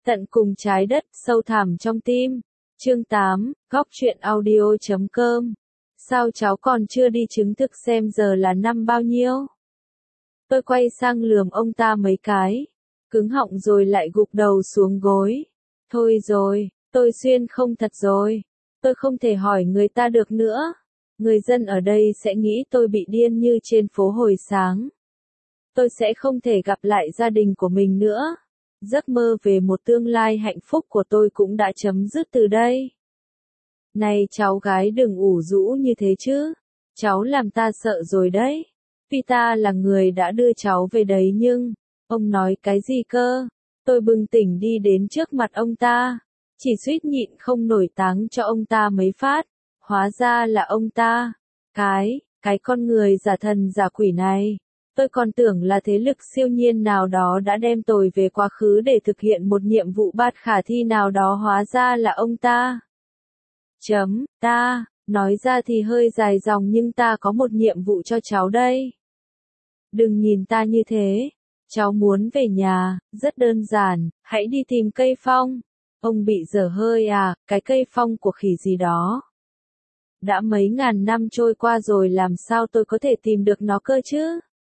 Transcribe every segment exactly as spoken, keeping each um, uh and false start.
Tận cùng trái đất, sâu thẳm trong tim. Chương tám, góc truyện audio chấm com. Sao cháu còn chưa đi chứng thực xem giờ là năm bao nhiêu? Tôi quay sang lườm ông ta mấy cái. Cứng họng rồi lại gục đầu xuống gối. Thôi rồi, tôi xuyên không thật rồi. Tôi không thể hỏi người ta được nữa. Người dân ở đây sẽ nghĩ tôi bị điên như trên phố hồi sáng. Tôi sẽ không thể gặp lại gia đình của mình nữa. Giấc mơ về một tương lai hạnh phúc của tôi cũng đã chấm dứt từ đây. Này cháu gái đừng ủ rũ như thế chứ. Cháu làm ta sợ rồi đấy. Vì ta là người đã đưa cháu về đấy nhưng... Ông nói cái gì cơ? Tôi bừng tỉnh đi đến trước mặt ông ta. Chỉ suýt nhịn không nổi táng cho ông ta mấy phát. Hóa ra là ông ta. Cái, cái con người giả thần giả quỷ này. Tôi còn tưởng là thế lực siêu nhiên nào đó đã đem tôi về quá khứ để thực hiện một nhiệm vụ bất khả thi nào đó, hóa ra là ông ta. Chấm, ta, nói ra thì hơi dài dòng nhưng ta có một nhiệm vụ cho cháu đây. Đừng nhìn ta như thế. Cháu muốn về nhà, rất đơn giản, hãy đi tìm cây phong. Ông bị dở hơi à, cái cây phong của khỉ gì đó. Đã mấy ngàn năm trôi qua rồi làm sao tôi có thể tìm được nó cơ chứ?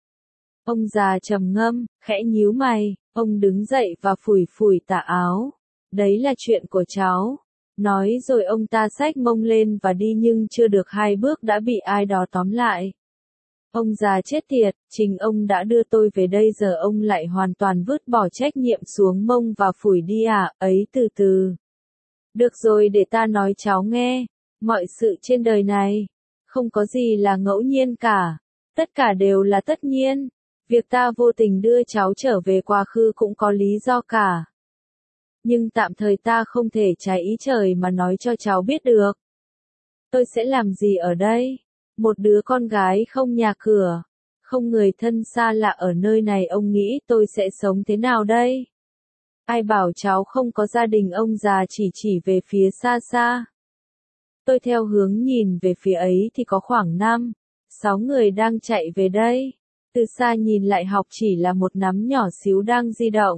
Ông già trầm ngâm, khẽ nhíu mày, ông đứng dậy và phủi phủi tà áo. Đấy là chuyện của cháu. Nói rồi ông ta xách mông lên và đi nhưng chưa được hai bước đã bị ai đó tóm lại. Ông già chết tiệt, chính ông đã đưa tôi về đây giờ ông lại hoàn toàn vứt bỏ trách nhiệm xuống mông và phủi đi à, ấy từ từ. Được rồi để ta nói cháu nghe, mọi sự trên đời này, không có gì là ngẫu nhiên cả, tất cả đều là tất nhiên. Việc ta vô tình đưa cháu trở về quá khứ cũng có lý do cả. Nhưng tạm thời ta không thể trái ý trời mà nói cho cháu biết được. Tôi sẽ làm gì ở đây? Một đứa con gái không nhà cửa, không người thân xa lạ ở nơi này, ông nghĩ tôi sẽ sống thế nào đây? Ai bảo cháu không có gia đình? Ông già chỉ chỉ về phía xa xa. Tôi theo hướng nhìn về phía ấy thì có khoảng năm, sáu người đang chạy về đây. Từ xa nhìn lại học chỉ là một nắm nhỏ xíu đang di động.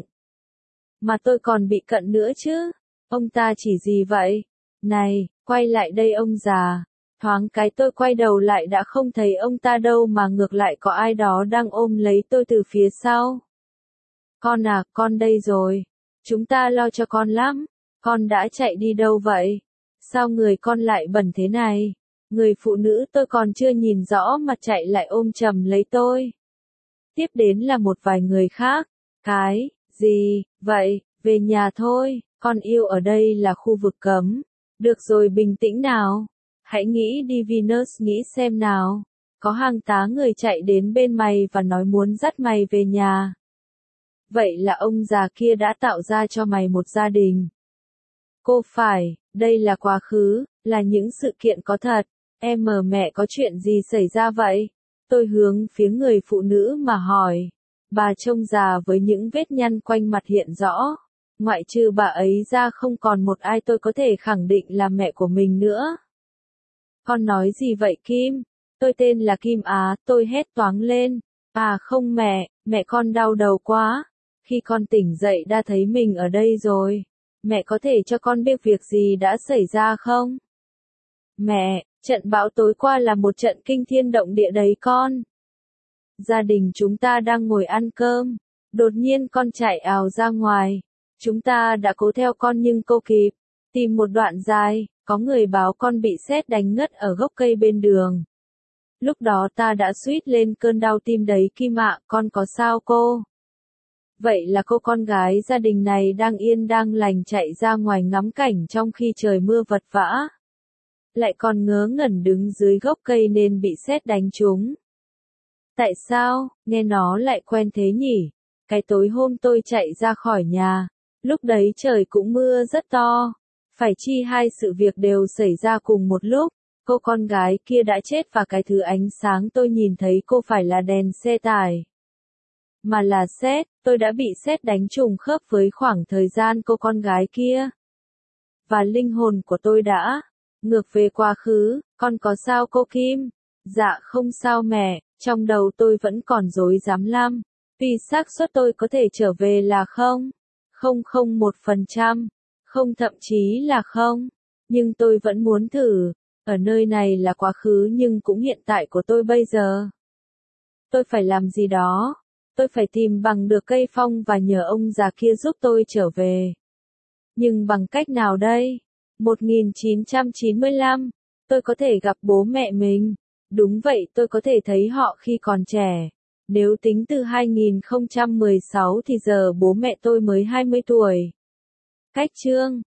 Mà tôi còn bị cận nữa chứ. Ông ta chỉ gì vậy? Này, quay lại đây ông già. Thoáng cái tôi quay đầu lại đã không thấy ông ta đâu mà ngược lại có ai đó đang ôm lấy tôi từ phía sau. Con à, con đây rồi. Chúng ta lo cho con lắm. Con đã chạy đi đâu vậy? Sao người con lại bẩn thế này? Người phụ nữ tôi còn chưa nhìn rõ mặt chạy lại ôm chầm lấy tôi. Tiếp đến là một vài người khác. Cái, gì, vậy, về nhà thôi, con yêu ở đây là khu vực cấm. Được rồi bình tĩnh nào. Hãy nghĩ đi Venus, nghĩ xem nào. Có hàng tá người chạy đến bên mày và nói muốn dắt mày về nhà. Vậy là ông già kia đã tạo ra cho mày một gia đình. Cô phải, đây là quá khứ, là những sự kiện có thật. Em mờ mẹ có chuyện gì xảy ra vậy? Tôi hướng phía người phụ nữ mà hỏi. Bà trông già với những vết nhăn quanh mặt hiện rõ. Ngoại trừ bà ấy ra không còn một ai tôi có thể khẳng định là mẹ của mình nữa. Con nói gì vậy Kim? Tôi tên là Kim Á, tôi hét toáng lên. À không mẹ, mẹ con đau đầu quá. Khi con tỉnh dậy đã thấy mình ở đây rồi. Mẹ có thể cho con biết việc gì đã xảy ra không? Mẹ, trận bão tối qua là một trận kinh thiên động địa đấy con. Gia đình chúng ta đang ngồi ăn cơm. Đột nhiên con chạy ào ra ngoài. Chúng ta đã cố theo con nhưng không kịp. Tìm một đoạn dài, có người báo con bị sét đánh ngất ở gốc cây bên đường. Lúc đó ta đã suýt lên cơn đau tim đấy Kim ạ, con có sao cô? Vậy là cô con gái gia đình này đang yên đang lành chạy ra ngoài ngắm cảnh trong khi trời mưa vật vã. Lại còn ngớ ngẩn đứng dưới gốc cây nên bị sét đánh trúng. Tại sao, nghe nó lại quen thế nhỉ? Cái tối hôm tôi chạy ra khỏi nhà, lúc đấy trời cũng mưa rất to. Phải chi hai sự việc đều xảy ra cùng một lúc. Cô con gái kia đã chết và cái thứ ánh sáng tôi nhìn thấy cô phải là đèn xe tải. Mà là sét, tôi đã bị sét đánh trùng khớp với khoảng thời gian cô con gái kia. Và linh hồn của tôi đã ngược về quá khứ. Con có sao cô Kim? Dạ không sao mẹ, trong đầu tôi vẫn còn rối rắm lắm. Vì xác suất tôi có thể trở về là không. không không một phần trăm, không thậm chí là không. Nhưng tôi vẫn muốn thử, ở nơi này là quá khứ nhưng cũng hiện tại của tôi bây giờ. Tôi phải làm gì đó, tôi phải tìm bằng được cây phong và nhờ ông già kia giúp tôi trở về. Nhưng bằng cách nào đây? một nghìn chín trăm chín mươi lăm, tôi có thể gặp bố mẹ mình. Đúng vậy, tôi có thể thấy họ khi còn trẻ. Nếu tính từ hai nghìn không trăm mười sáu thì giờ bố mẹ tôi mới hai mươi tuổi. Cách chương